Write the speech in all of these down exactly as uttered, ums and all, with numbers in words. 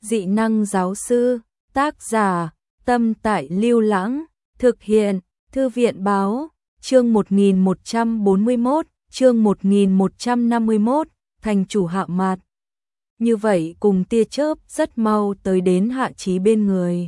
Dị năng giáo sư, tác giả, Tâm Tại Lưu Lãng, thực hiện, Thư viện báo, chương một nghìn một trăm bốn mươi mốt, chương một nghìn một trăm năm mươi mốt, thành chủ Hạ Mạt. Như vậy cùng tia chớp rất mau tới đến Hạ Chí bên người.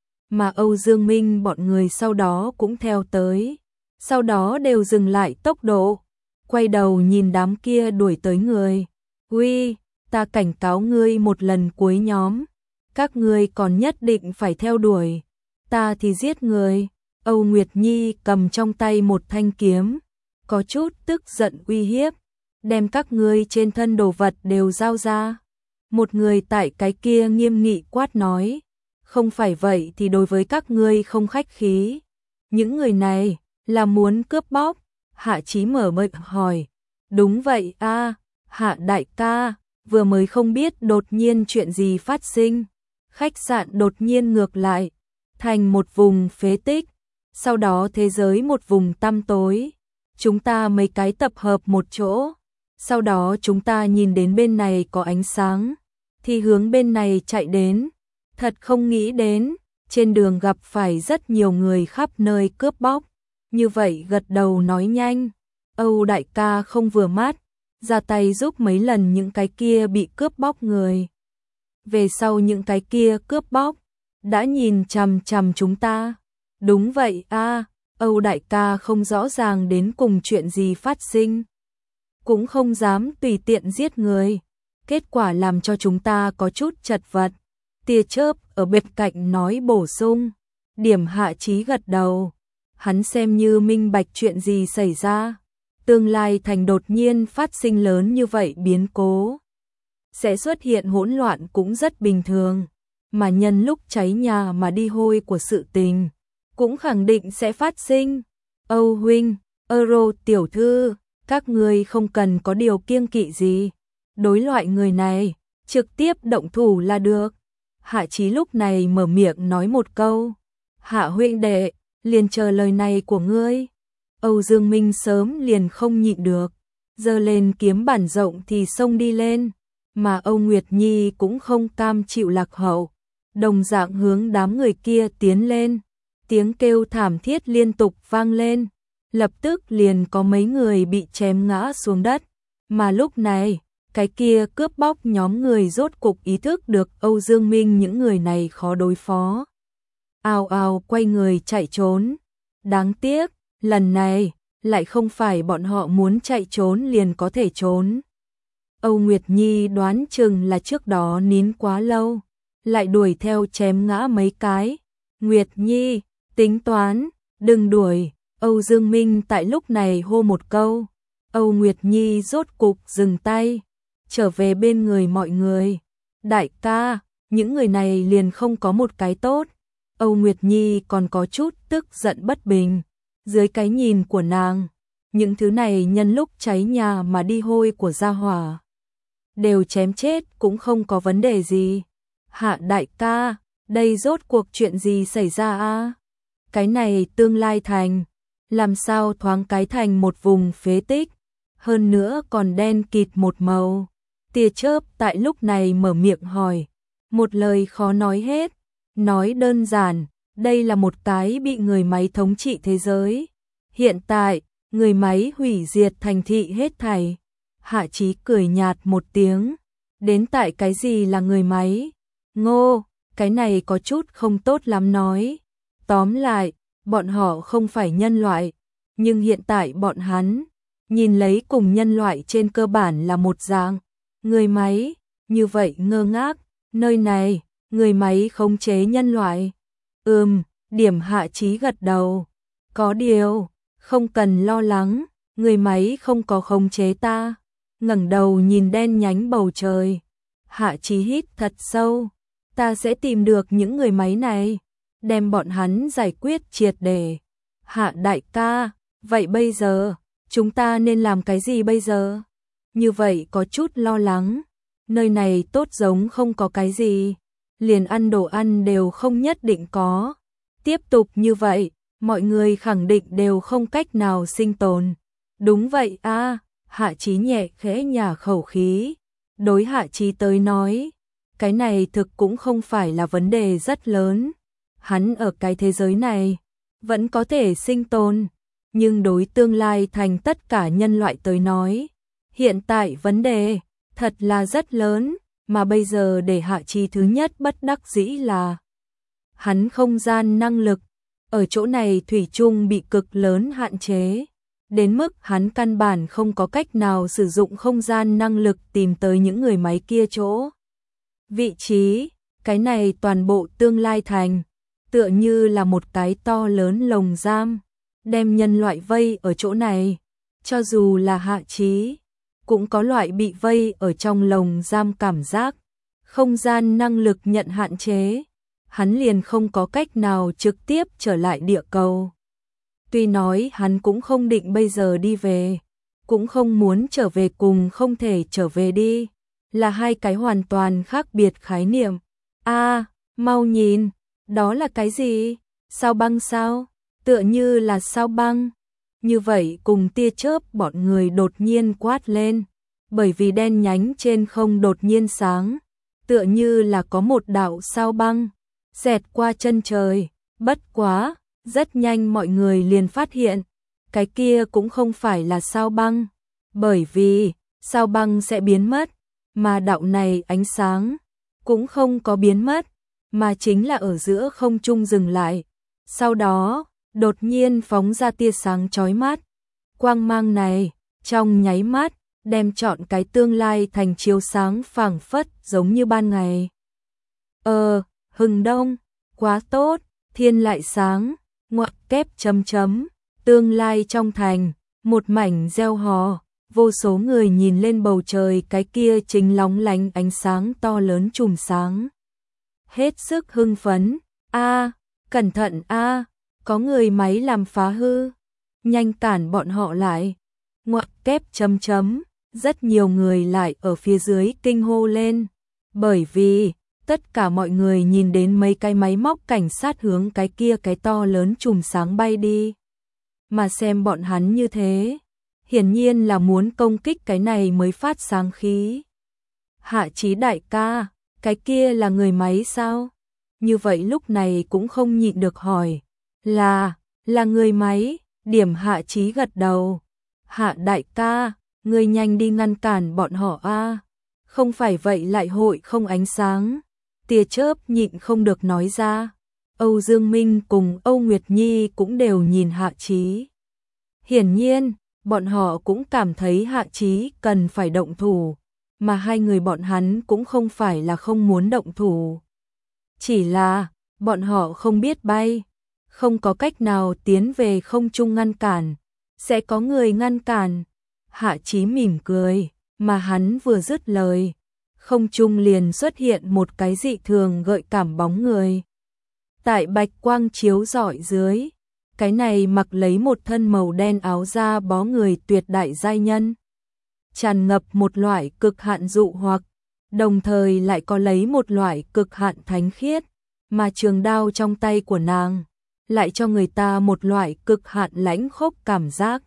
Mà Âu Dương Minh bọn người sau đó cũng theo tới, sau đó đều dừng lại tốc độ, quay đầu nhìn đám kia đuổi tới người. Uy, ta cảnh cáo ngươi một lần cuối nhóm, các ngươi còn nhất định phải theo đuổi, ta thì giết người. Âu Nguyệt Nhi cầm trong tay một thanh kiếm, có chút tức giận uy hiếp, đem các ngươi trên thân đồ vật đều giao ra. Một người tại cái kia nghiêm nghị quát nói, không phải vậy thì đối với các ngươi không khách khí. Những người này là muốn cướp bóc? Hạ Chí mở miệng hỏi. Đúng vậy a, Hạ đại ca, vừa mới không biết đột nhiên chuyện gì phát sinh. Khách sạn đột nhiên ngược lại, thành một vùng phế tích, sau đó thế giới một vùng tăm tối. Chúng ta mấy cái tập hợp một chỗ, sau đó chúng ta nhìn đến bên này có ánh sáng, thì hướng bên này chạy đến. Thật không nghĩ đến, trên đường gặp phải rất nhiều người khắp nơi cướp bóc. Như vậy gật đầu nói nhanh, Âu đại ca không vừa mắt, ra tay giúp mấy lần những cái kia bị cướp bóc người. Về sau những cái kia cướp bóc, đã nhìn chằm chằm chúng ta. Đúng vậy a, Âu đại ca không rõ ràng đến cùng chuyện gì phát sinh, cũng không dám tùy tiện giết người, kết quả làm cho chúng ta có chút chật vật. Tia chớp ở bên cạnh nói bổ sung. Điểm Hạ Chí gật đầu, hắn xem như minh bạch chuyện gì xảy ra. Tương lai thành đột nhiên phát sinh lớn như vậy biến cố, sẽ xuất hiện hỗn loạn cũng rất bình thường, mà nhân lúc cháy nhà mà đi hôi của sự tình, cũng khẳng định sẽ phát sinh. Âu huynh, Euro tiểu thư, các ngươi không cần có điều kiêng kỵ gì, đối loại người này, trực tiếp động thủ là được. Hạ Chí lúc này mở miệng nói một câu. Hạ huynh đệ, liền chờ lời này của ngươi. Âu Dương Minh sớm liền không nhịn được, giơ lên kiếm bản rộng thì xông đi lên, mà Âu Nguyệt Nhi cũng không cam chịu lạc hậu, đồng dạng hướng đám người kia tiến lên. Tiếng kêu thảm thiết liên tục vang lên, lập tức liền có mấy người bị chém ngã xuống đất, mà lúc này, cái kia cướp bóc nhóm người rốt cục ý thức được Âu Dương Minh những người này khó đối phó. Ào ào quay người chạy trốn. Đáng tiếc, lần này, lại không phải bọn họ muốn chạy trốn liền có thể trốn. Âu Nguyệt Nhi đoán chừng là trước đó nín quá lâu, lại đuổi theo chém ngã mấy cái. Nguyệt Nhi, tính toán, đừng đuổi. Âu Dương Minh tại lúc này hô một câu. Âu Nguyệt Nhi rốt cục dừng tay, trở về bên người mọi người. Đại ca, những người này liền không có một cái tốt. Âu Nguyệt Nhi còn có chút tức giận bất bình. Dưới cái nhìn của nàng, những thứ này nhân lúc cháy nhà mà đi hôi của gia hỏa, đều chém chết cũng không có vấn đề gì. Hạ đại ca, đây rốt cuộc chuyện gì xảy ra a? Cái này tương lai thành, làm sao thoáng cái thành một vùng phế tích, hơn nữa còn đen kịt một màu. Tia chớp tại lúc này mở miệng hỏi, một lời khó nói hết. Nói đơn giản, đây là một cái bị người máy thống trị thế giới. Hiện tại, người máy hủy diệt thành thị hết thảy. Hạ Chí cười nhạt một tiếng, đến tại cái gì là người máy? Ngô, cái này có chút không tốt lắm nói. Tóm lại, bọn họ không phải nhân loại, nhưng hiện tại bọn hắn, nhìn lấy cùng nhân loại trên cơ bản là một dạng. Người máy, như vậy ngơ ngác, nơi này, người máy khống chế nhân loại. Ừm, điểm Hạ Chí gật đầu. Có điều, không cần lo lắng, người máy không có khống chế ta. Ngẩng đầu nhìn đen nhánh bầu trời. Hạ Chí hít thật sâu. Ta sẽ tìm được những người máy này, đem bọn hắn giải quyết triệt để. Hạ đại ca, vậy bây giờ, chúng ta nên làm cái gì bây giờ? Như vậy có chút lo lắng. Nơi này tốt giống không có cái gì, liền ăn đồ ăn đều không nhất định có. Tiếp tục như vậy, mọi người khẳng định đều không cách nào sinh tồn. Đúng vậy a, Hạ Chí nhẹ khẽ nhả khẩu khí. Đối Hạ Chí tới nói, cái này thực cũng không phải là vấn đề rất lớn. Hắn ở cái thế giới này vẫn có thể sinh tồn, nhưng đối tương lai thành tất cả nhân loại tới nói, hiện tại vấn đề thật là rất lớn, mà bây giờ để Hạ Chí thứ nhất bất đắc dĩ là hắn không gian năng lực ở chỗ này thủy chung bị cực lớn hạn chế, đến mức hắn căn bản không có cách nào sử dụng không gian năng lực tìm tới những người máy kia chỗ vị trí. Cái này toàn bộ tương lai thành tựa như là một cái to lớn lồng giam, đem nhân loại vây ở chỗ này. Cho dù là Hạ Chí cũng có loại bị vây ở trong lồng giam cảm giác. Không gian năng lực nhận hạn chế, hắn liền không có cách nào trực tiếp trở lại địa cầu. Tuy nói hắn cũng không định bây giờ đi về, cũng không muốn trở về cùng không thể trở về đi, là hai cái hoàn toàn khác biệt khái niệm. A, mau nhìn, đó là cái gì? Sao băng sao? Tựa như là sao băng. Như vậy cùng tia chớp bọn người đột nhiên quát lên, bởi vì đen nhánh trên không đột nhiên sáng, tựa như là có một đạo sao băng xẹt qua chân trời. Bất quá, rất nhanh mọi người liền phát hiện, cái kia cũng không phải là sao băng, bởi vì sao băng sẽ biến mất, mà đạo này ánh sáng cũng không có biến mất, mà chính là ở giữa không trung dừng lại. Sau đó, đột nhiên phóng ra tia sáng chói mắt. Quang mang này, trong nháy mắt, đem trọn cái tương lai thành chiếu sáng phảng phất giống như ban ngày. Ờ, hừng đông, quá tốt, thiên lại sáng, ngoặc kép chấm chấm, tương lai trong thành, một mảnh reo hò, vô số người nhìn lên bầu trời cái kia chính lóng lánh ánh sáng to lớn chùm sáng. Hết sức hưng phấn, a, cẩn thận a, có người máy làm phá hư, nhanh cản bọn họ lại, ngoặc kép chấm chấm, rất nhiều người lại ở phía dưới kinh hô lên, bởi vì tất cả mọi người nhìn đến mấy cái máy móc cảnh sát hướng cái kia cái to lớn chùm sáng bay đi. Mà xem bọn hắn như thế, hiển nhiên là muốn công kích cái này mới phát sáng khí. Hạ Chí đại ca, cái kia là người máy sao? Như vậy lúc này cũng không nhịn được hỏi, là, là người máy. Điểm Hạ Chí gật đầu. Hạ đại ca, ngươi nhanh đi ngăn cản bọn họ a, không phải vậy lại hội không ánh sáng. Tia chớp nhịn không được nói ra. Âu Dương Minh cùng Âu Nguyệt Nhi cũng đều nhìn Hạ Chí. Hiển nhiên, bọn họ cũng cảm thấy Hạ Chí cần phải động thủ, mà hai người bọn hắn cũng không phải là không muốn động thủ. Chỉ là, bọn họ không biết bay, không có cách nào tiến về không trung ngăn cản, sẽ có người ngăn cản. Hạ Chí mỉm cười, mà hắn vừa dứt lời, không trung liền xuất hiện một cái dị thường gợi cảm bóng người. Tại bạch quang chiếu rọi dưới, cái này mặc lấy một thân màu đen áo da bó người tuyệt đại giai nhân, tràn ngập một loại cực hạn dụ hoặc, đồng thời lại có lấy một loại cực hạn thánh khiết, mà trường đao trong tay của nàng lại cho người ta một loại cực hạn lãnh khốc cảm giác.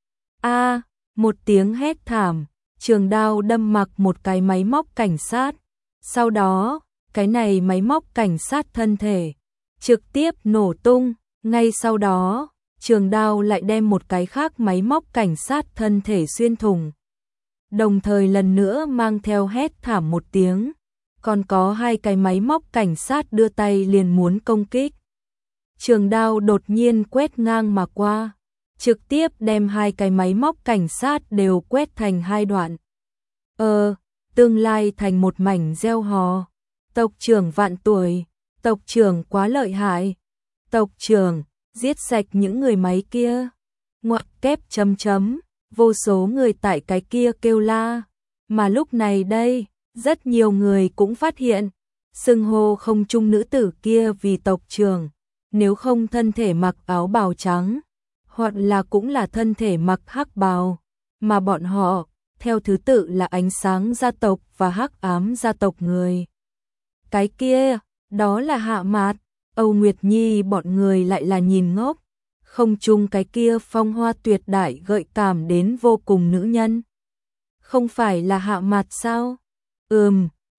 A, một tiếng hét thảm, trường đao đâm mặc một cái máy móc cảnh sát. Sau đó, cái này máy móc cảnh sát thân thể trực tiếp nổ tung, ngay sau đó, trường đao lại đem một cái khác máy móc cảnh sát thân thể xuyên thủng. Đồng thời lần nữa mang theo hét thảm một tiếng, còn có hai cái máy móc cảnh sát đưa tay liền muốn công kích. Trường đao đột nhiên quét ngang mà qua, trực tiếp đem hai cái máy móc cảnh sát đều quét thành hai đoạn. Ờ, tương lai thành một mảnh reo hò. Tộc trưởng vạn tuổi, tộc trưởng quá lợi hại. Tộc trưởng, giết sạch những người máy kia. Ngoặc kép chấm chấm, vô số người tại cái kia kêu la. Mà lúc này đây, rất nhiều người cũng phát hiện, xưng hô không trung nữ tử kia vì tộc trưởng, nếu không thân thể mặc áo bào trắng, hoặc là cũng là thân thể mặc hắc bào, mà bọn họ, theo thứ tự là ánh sáng gia tộc và hắc ám gia tộc người. Cái kia, đó là Hạ Mạt. Âu Nguyệt Nhi bọn người lại là nhìn ngốc, không chung cái kia phong hoa tuyệt đại gợi cảm đến vô cùng nữ nhân. Không phải là Hạ Mạt sao? Ừm,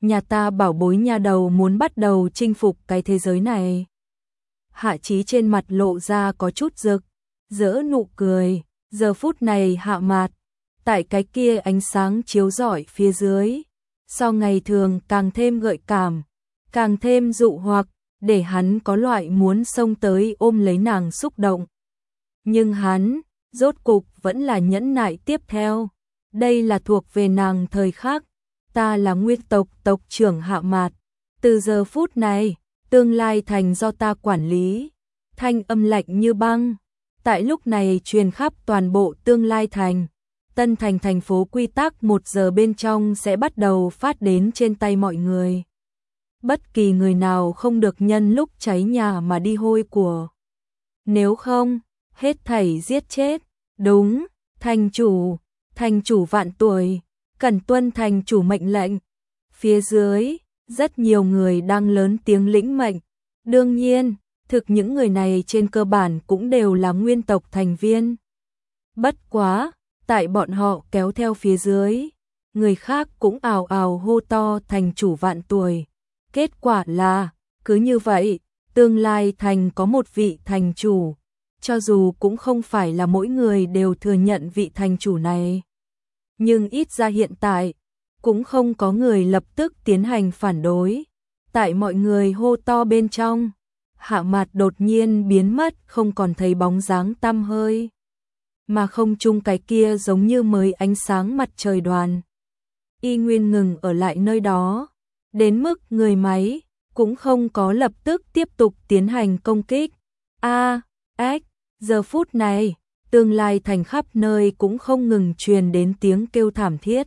nhà ta bảo bối nha đầu muốn bắt đầu chinh phục cái thế giới này. Hạ Chí trên mặt lộ ra có chút rực, rỡ nụ cười, giờ phút này Hạ Mạt, tại cái kia ánh sáng chiếu rọi phía dưới, so ngày thường càng thêm gợi cảm, càng thêm dụ hoặc, để hắn có loại muốn xông tới ôm lấy nàng xúc động. Nhưng hắn, rốt cục vẫn là nhẫn nại tiếp theo. Đây là thuộc về nàng thời khắc, ta là nguyên tộc tộc trưởng Hạ Mạt. Từ giờ phút này, tương lai thành do ta quản lý. Thanh âm lạnh như băng, tại lúc này truyền khắp toàn bộ tương lai thành. Tân thành thành phố quy tắc một giờ bên trong sẽ bắt đầu phát đến trên tay mọi người. Bất kỳ người nào không được nhân lúc cháy nhà mà đi hôi của. Nếu không, hết thảy giết chết. Đúng, thành chủ, thành chủ vạn tuổi, cần tuân thành chủ mệnh lệnh. Phía dưới, rất nhiều người đang lớn tiếng lĩnh mệnh. Đương nhiên, thực những người này trên cơ bản cũng đều là nguyên tộc thành viên. Bất quá, tại bọn họ kéo theo phía dưới, người khác cũng ào ào hô to thành chủ vạn tuổi. Kết quả là, cứ như vậy, tương lai thành có một vị thành chủ, cho dù cũng không phải là mỗi người đều thừa nhận vị thành chủ này. Nhưng ít ra hiện tại, cũng không có người lập tức tiến hành phản đối. Tại mọi người hô to bên trong, Hạ Mạt đột nhiên biến mất, không còn thấy bóng dáng tăm hơi. Mà không chung cái kia giống như mới ánh sáng mặt trời đoàn. Y nguyên ngừng ở lại nơi đó, đến mức người máy cũng không có lập tức tiếp tục tiến hành công kích. A, ếch, giờ phút này, tương lai thành khắp nơi cũng không ngừng truyền đến tiếng kêu thảm thiết.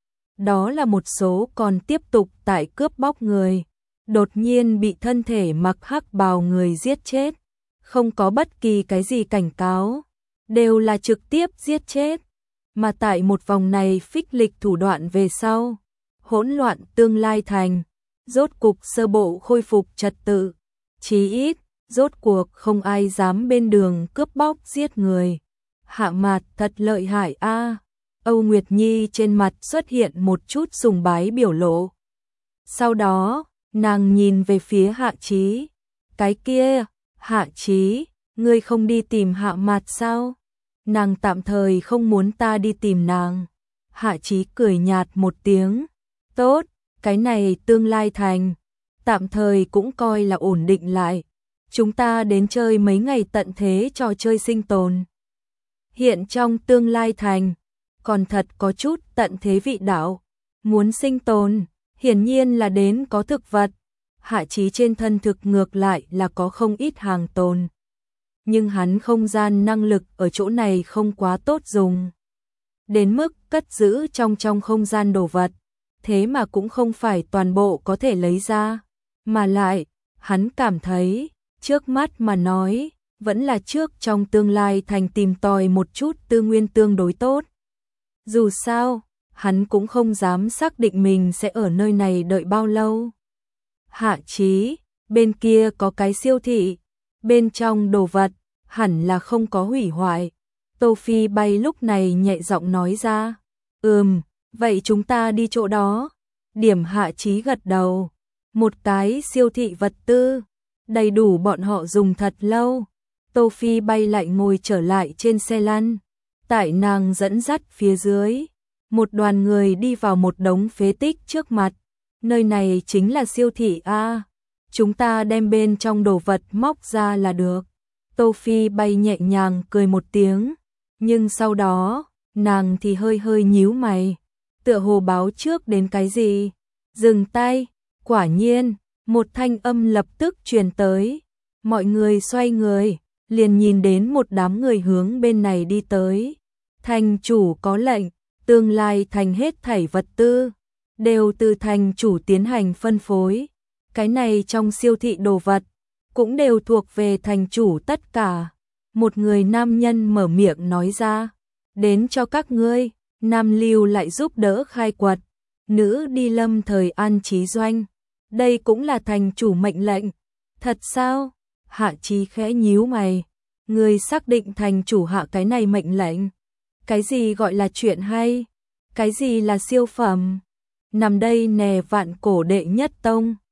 Đó là một số còn tiếp tục tại cướp bóc người, đột nhiên bị thân thể mặc hắc bào người giết chết, không có bất kỳ cái gì cảnh cáo, đều là trực tiếp giết chết. Mà tại một vòng này phích lịch thủ đoạn về sau, hỗn loạn tương lai thành, rốt cục sơ bộ khôi phục trật tự, chí ít, rốt cuộc không ai dám bên đường cướp bóc giết người. Hạ Mạt thật lợi hại a. Âu Nguyệt Nhi trên mặt xuất hiện một chút sùng bái biểu lộ. Sau đó, nàng nhìn về phía Hạ Chí. Cái kia, Hạ Chí, ngươi không đi tìm Hạ Mạt sao? Nàng tạm thời không muốn ta đi tìm nàng. Hạ Chí cười nhạt một tiếng. Tốt, cái này tương lai thành, tạm thời cũng coi là ổn định lại. Chúng ta đến chơi mấy ngày tận thế trò chơi sinh tồn. Hiện trong tương lai thành, còn thật có chút tận thế vị đạo. Muốn sinh tồn, hiển nhiên là đến có thực vật. Hạ Chí trên thân thực ngược lại là có không ít hàng tồn. Nhưng hắn không gian năng lực ở chỗ này không quá tốt dùng. Đến mức cất giữ trong trong không gian đồ vật. Thế mà cũng không phải toàn bộ có thể lấy ra. Mà lại, hắn cảm thấy, trước mắt mà nói, vẫn là trước trong tương lai thành tìm tòi một chút tư nguyên tương đối tốt. Dù sao, hắn cũng không dám xác định mình sẽ ở nơi này đợi bao lâu. Hạ Chí, bên kia có cái siêu thị, bên trong đồ vật, hẳn là không có hủy hoại. Tô Phi Bay lúc này nhẹ giọng nói ra. Ừm, vậy chúng ta đi chỗ đó. Điểm Hạ Chí gật đầu. Một cái siêu thị vật tư, đầy đủ bọn họ dùng thật lâu. Tô Phi Bay lại ngồi trở lại trên xe lăn. Tại nàng dẫn dắt phía dưới, một đoàn người đi vào một đống phế tích trước mặt. Nơi này chính là siêu thị A. Chúng ta đem bên trong đồ vật móc ra là được. Tô Phi Bay nhẹ nhàng cười một tiếng. Nhưng sau đó, nàng thì hơi hơi nhíu mày. Tựa hồ báo trước đến cái gì? Dừng tay. Quả nhiên, một thanh âm lập tức truyền tới. Mọi người xoay người, liền nhìn đến một đám người hướng bên này đi tới. Thành chủ có lệnh, tương lai thành hết thảy vật tư, đều từ thành chủ tiến hành phân phối. Cái này trong siêu thị đồ vật, cũng đều thuộc về thành chủ tất cả. Một người nam nhân mở miệng nói ra, đến cho các ngươi, nam lưu lại giúp đỡ khai quật, nữ đi lâm thời an trí doanh. Đây cũng là thành chủ mệnh lệnh. Thật sao? Hạ Chí khẽ nhíu mày. Người xác định thành chủ hạ cái này mệnh lệnh. Cái gì gọi là chuyện hay? Cái gì là siêu phẩm? nằm đây nè vạn cổ đệ nhất tông.